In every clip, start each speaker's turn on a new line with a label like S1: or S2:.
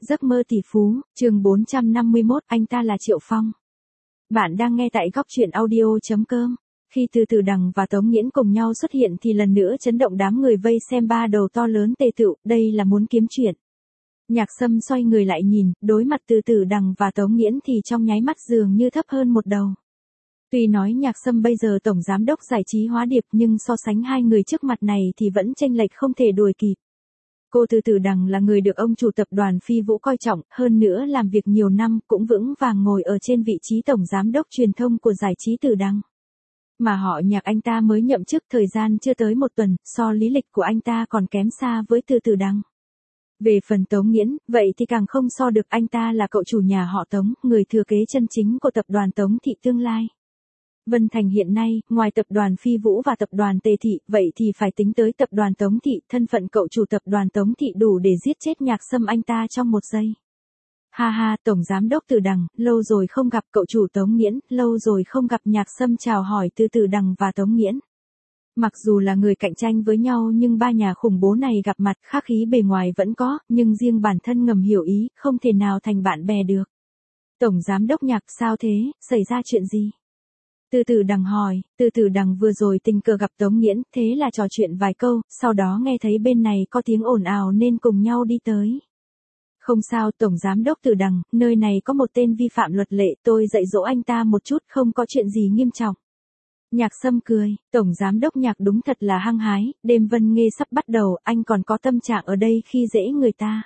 S1: Giấc mơ tỷ phú, chương 451, anh ta là Triệu Phong. Bạn đang nghe tại góc truyện audio.com. Khi Từ Từ Đằng và Tống Nghiễn cùng nhau xuất hiện thì lần nữa chấn động đám người vây xem ba đầu to lớn tề tựu, đây là muốn kiếm chuyện. Nhạc Sâm xoay người lại nhìn, đối mặt Từ Từ Đằng và Tống Nghiễn thì trong nháy mắt dường như thấp hơn một đầu. Tuy nói Nhạc Sâm bây giờ tổng giám đốc giải trí Hóa Điệp nhưng so sánh hai người trước mặt này thì vẫn chênh lệch không thể đuổi kịp. Cô Từ Từ Đằng là người được ông chủ tập đoàn Phi Vũ coi trọng, hơn nữa làm việc nhiều năm cũng vững vàng ngồi ở trên vị trí tổng giám đốc truyền thông của giải trí Từ Đằng. Mà họ Nhạc anh ta mới nhậm chức thời gian chưa tới một tuần, so lý lịch của anh ta còn kém xa với Từ Từ Đằng. Về phần Tống Nghiễn, vậy thì càng không so được, anh ta là cậu chủ nhà họ Tống, người thừa kế chân chính của tập đoàn Tống Thị tương lai. Vân Thành hiện nay, ngoài tập đoàn Phi Vũ và tập đoàn Tề Thị, vậy thì phải tính tới tập đoàn Tống Thị, thân phận cậu chủ tập đoàn Tống Thị đủ để giết chết Nhạc Sâm anh ta trong một giây. Ha ha, tổng giám đốc Từ Đằng, lâu rồi không gặp, cậu chủ Tống Nghiễn, lâu rồi không gặp. Nhạc Sâm chào hỏi Từ Từ Đằng và Tống Nghiễn. Mặc dù là người cạnh tranh với nhau nhưng ba nhà khủng bố này gặp mặt, khác khí bề ngoài vẫn có, nhưng riêng bản thân ngầm hiểu ý, không thể nào thành bạn bè được. Tổng giám đốc Nhạc, sao thế, xảy ra chuyện gì? Từ Từ Đằng hỏi. Từ Từ Đằng vừa rồi tình cờ gặp Tống Nghiễn, thế là trò chuyện vài câu, sau đó nghe thấy bên này có tiếng ồn ào nên cùng nhau đi tới. Không sao, tổng giám đốc Từ Đằng, nơi này có một tên vi phạm luật lệ, tôi dạy dỗ anh ta một chút, không có chuyện gì nghiêm trọng. Nhạc Sâm cười, tổng giám đốc Nhạc đúng thật là hăng hái, đêm Vân Nghê sắp bắt đầu, anh còn có tâm trạng ở đây khi dễ người ta.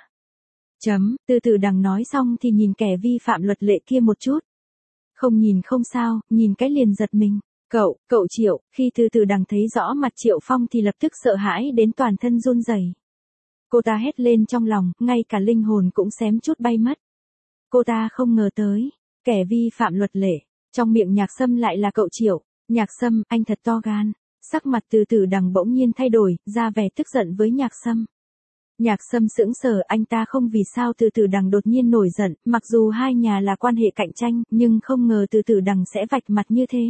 S1: Từ Từ Đằng nói xong thì nhìn kẻ vi phạm luật lệ kia một chút. Không nhìn không sao, nhìn cái liền giật mình. Cậu Triệu, khi Từ Từ Đằng thấy rõ mặt Triệu Phong thì lập tức sợ hãi đến toàn thân run rẩy. Cô ta hét lên trong lòng, ngay cả linh hồn cũng xém chút bay mất. Cô ta không ngờ tới, kẻ vi phạm luật lệ, trong miệng Nhạc Sâm lại là cậu Triệu. Nhạc Sâm, anh thật to gan. Sắc mặt Từ Từ Đằng bỗng nhiên thay đổi, ra vẻ tức giận với Nhạc Sâm. Nhạc Sâm sững sờ, anh ta không vì sao Từ Từ Đằng đột nhiên nổi giận, mặc dù hai nhà là quan hệ cạnh tranh, nhưng không ngờ Từ Từ Đằng sẽ vạch mặt như thế.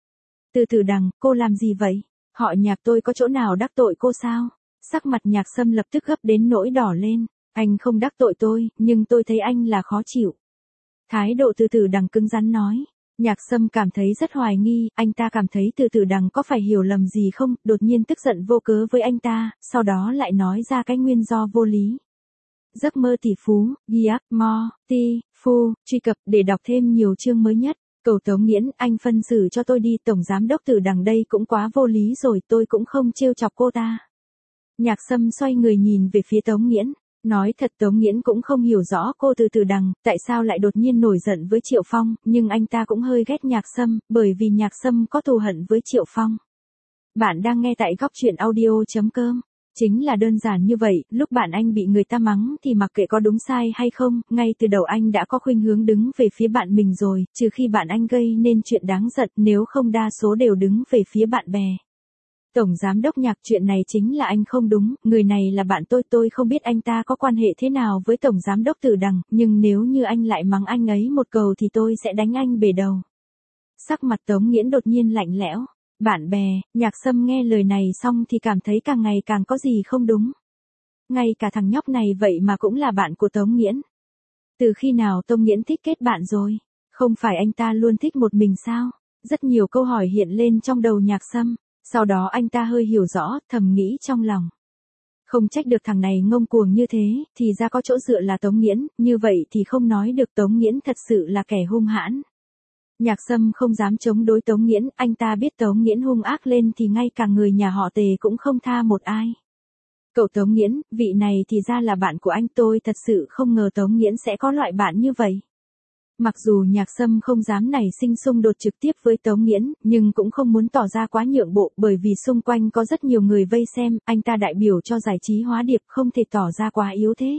S1: Từ Từ Đằng, cô làm gì vậy? Họ Nhạc tôi có chỗ nào đắc tội cô sao? Sắc mặt Nhạc Sâm lập tức gấp đến nỗi đỏ lên. Anh không đắc tội tôi, nhưng tôi thấy anh là khó chịu. Thái độ Từ Từ Đằng cứng rắn nói. Nhạc Sâm cảm thấy rất hoài nghi, anh ta cảm thấy Từ Từ Đằng có phải hiểu lầm gì không, đột nhiên tức giận vô cớ với anh ta, sau đó lại nói ra cái nguyên do vô lý. Giấc mơ tỷ phú, Giac Mo, Ti, Phu, truy cập để đọc thêm nhiều chương mới nhất. Cầu Tống Nghiễn, anh phân xử cho tôi đi, tổng giám đốc Từ Đằng đây cũng quá vô lý rồi, tôi cũng không trêu chọc cô ta. Nhạc Sâm xoay người nhìn về phía Tống Nghiễn. Nói thật Tống Nghiễn cũng không hiểu rõ cô Từ Từ Đằng, tại sao lại đột nhiên nổi giận với Triệu Phong, nhưng anh ta cũng hơi ghét Nhạc Sâm, bởi vì Nhạc Sâm có thù hận với Triệu Phong. Bạn đang nghe tại góc truyện audio.com. Chính là đơn giản như vậy, lúc bạn anh bị người ta mắng thì mặc kệ có đúng sai hay không, ngay từ đầu anh đã có khuynh hướng đứng về phía bạn mình rồi, trừ khi bạn anh gây nên chuyện đáng giận, nếu không đa số đều đứng về phía bạn bè. Tổng giám đốc Nhạc, chuyện này chính là anh không đúng, người này là bạn tôi không biết anh ta có quan hệ thế nào với tổng giám đốc Từ Đằng, nhưng nếu như anh lại mắng anh ấy một câu thì tôi sẽ đánh anh bể đầu. Sắc mặt Tống Nghiễn đột nhiên lạnh lẽo. Bạn bè, Nhạc Sâm nghe lời này xong thì cảm thấy càng ngày càng có gì không đúng. Ngay cả thằng nhóc này vậy mà cũng là bạn của Tống Nghiễn. Từ khi nào Tống Nghiễn thích kết bạn rồi? Không phải anh ta luôn thích một mình sao? Rất nhiều câu hỏi hiện lên trong đầu Nhạc Sâm. Sau đó anh ta hơi hiểu rõ, thầm nghĩ trong lòng. Không trách được thằng này ngông cuồng như thế, thì ra có chỗ dựa là Tống Nghiễn, như vậy thì không nói được Tống Nghiễn thật sự là kẻ hung hãn. Nhạc Sâm không dám chống đối Tống Nghiễn, anh ta biết Tống Nghiễn hung ác lên thì ngay cả người nhà họ Tề cũng không tha một ai. Cậu Tống Nghiễn, vị này thì ra là bạn của anh, tôi thật sự không ngờ Tống Nghiễn sẽ có loại bạn như vậy. Mặc dù Nhạc Sâm không dám nảy sinh xung đột trực tiếp với Tống Nghiễn, nhưng cũng không muốn tỏ ra quá nhượng bộ, bởi vì xung quanh có rất nhiều người vây xem, anh ta đại biểu cho giải trí Hóa Điệp, không thể tỏ ra quá yếu thế.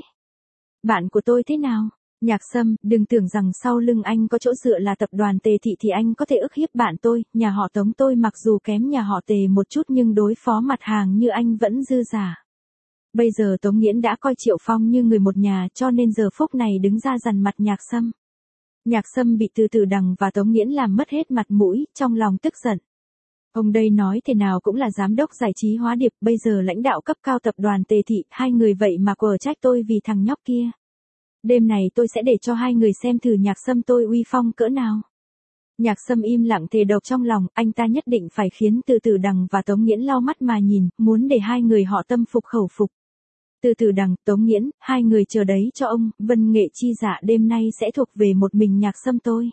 S1: Bạn của tôi thế nào? Nhạc Sâm, đừng tưởng rằng sau lưng anh có chỗ dựa là tập đoàn Tề Thị thì anh có thể ức hiếp bạn tôi, nhà họ Tống tôi mặc dù kém nhà họ Tề một chút nhưng đối phó mặt hàng như anh vẫn dư giả. Bây giờ Tống Nghiễn đã coi Triệu Phong như người một nhà, cho nên giờ phút này đứng ra dằn mặt Nhạc Sâm. Nhạc Sâm bị Từ Từ Đằng và Tống Nghiễn làm mất hết mặt mũi, trong lòng tức giận. Ông đây nói thế nào cũng là giám đốc giải trí Hóa Điệp, bây giờ lãnh đạo cấp cao tập đoàn Tề Thị, hai người vậy mà quở trách tôi vì thằng nhóc kia. Đêm này tôi sẽ để cho hai người xem thử Nhạc Sâm tôi uy phong cỡ nào. Nhạc Sâm im lặng thề độc trong lòng, anh ta nhất định phải khiến Từ Từ Đằng và Tống Nghiễn lau mắt mà nhìn, muốn để hai người họ tâm phục khẩu phục. Từ Từ Đằng, Tống Nghiễn, hai người chờ đấy cho ông, Vân Nghệ chi dạ đêm nay sẽ thuộc về một mình Nhạc Sâm tôi.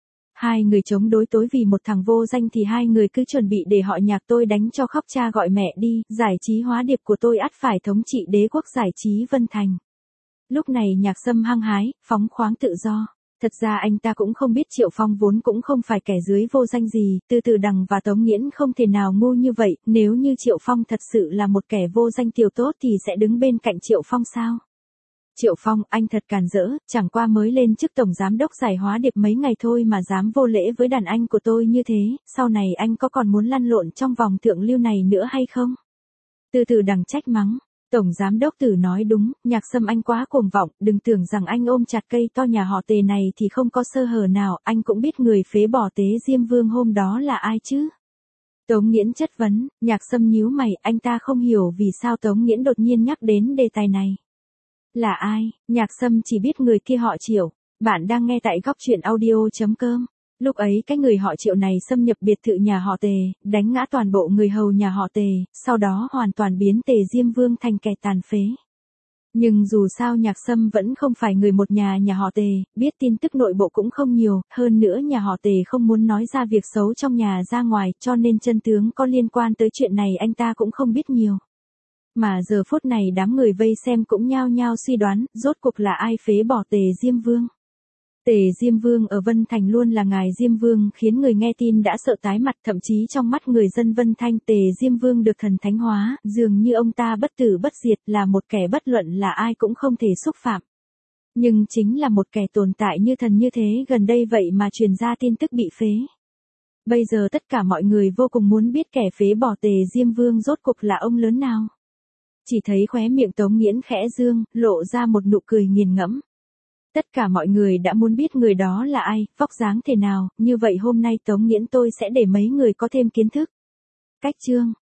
S1: Hai người chống đối tối vì một thằng vô danh thì hai người cứ chuẩn bị để họ Nhạc tôi đánh cho khóc cha gọi mẹ đi, giải trí hóa điệp của tôi ắt phải thống trị đế quốc giải trí Vân Thành. Lúc này Nhạc Sâm hăng hái, phóng khoáng tự do. Thật ra anh ta cũng không biết Triệu Phong vốn cũng không phải kẻ dưới vô danh gì, Từ Từ Đằng và Tống Nghiễn không thể nào ngu như vậy, nếu như Triệu Phong thật sự là một kẻ vô danh tiểu tốt thì sẽ đứng bên cạnh Triệu Phong sao? Triệu Phong, anh thật càn rỡ, chẳng qua mới lên chức tổng giám đốc giải hóa điệp mấy ngày thôi mà dám vô lễ với đàn anh của tôi như thế, sau này anh có còn muốn lăn lộn trong vòng thượng lưu này nữa hay không? Từ Từ Đằng trách mắng. Tổng giám đốc Tử nói đúng, Nhạc Sâm anh quá cuồng vọng, đừng tưởng rằng anh ôm chặt cây to nhà họ Tề này thì không có sơ hở nào, anh cũng biết người phế bỏ Tế Diêm Vương hôm đó là ai chứ. Tống Nghiễn chất vấn, Nhạc Sâm nhíu mày, anh ta không hiểu vì sao Tống Nghiễn đột nhiên nhắc đến đề tài này. Là ai? Nhạc Sâm chỉ biết người kia họ Triệu. Bạn đang nghe tại góc truyện audio.com. Lúc ấy cái người họ Triệu này xâm nhập biệt thự nhà họ Tề, đánh ngã toàn bộ người hầu nhà họ Tề, sau đó hoàn toàn biến Tề Diêm Vương thành kẻ tàn phế. Nhưng dù sao Nhạc Sâm vẫn không phải người một nhà họ Tề, biết tin tức nội bộ cũng không nhiều, hơn nữa nhà họ Tề không muốn nói ra việc xấu trong nhà ra ngoài, cho nên chân tướng có liên quan tới chuyện này anh ta cũng không biết nhiều. Mà giờ phút này đám người vây xem cũng nhao nhao suy đoán, rốt cuộc là ai phế bỏ Tề Diêm Vương. Tề Diêm Vương ở Vân Thành luôn là ngài Diêm Vương, khiến người nghe tin đã sợ tái mặt, thậm chí trong mắt người dân Vân Thanh Tề Diêm Vương được thần thánh hóa, dường như ông ta bất tử bất diệt, là một kẻ bất luận là ai cũng không thể xúc phạm. Nhưng chính là một kẻ tồn tại như thần như thế gần đây vậy mà truyền ra tin tức bị phế. Bây giờ tất cả mọi người vô cùng muốn biết kẻ phế bỏ Tề Diêm Vương rốt cuộc là ông lớn nào. Chỉ thấy khóe miệng Tống Nghiễn khẽ dương, lộ ra một nụ cười nghiền ngẫm. Tất cả mọi người đã muốn biết người đó là ai, vóc dáng thế nào, như vậy hôm nay Tống Nghiễn tôi sẽ để mấy người có thêm kiến thức. Cách chương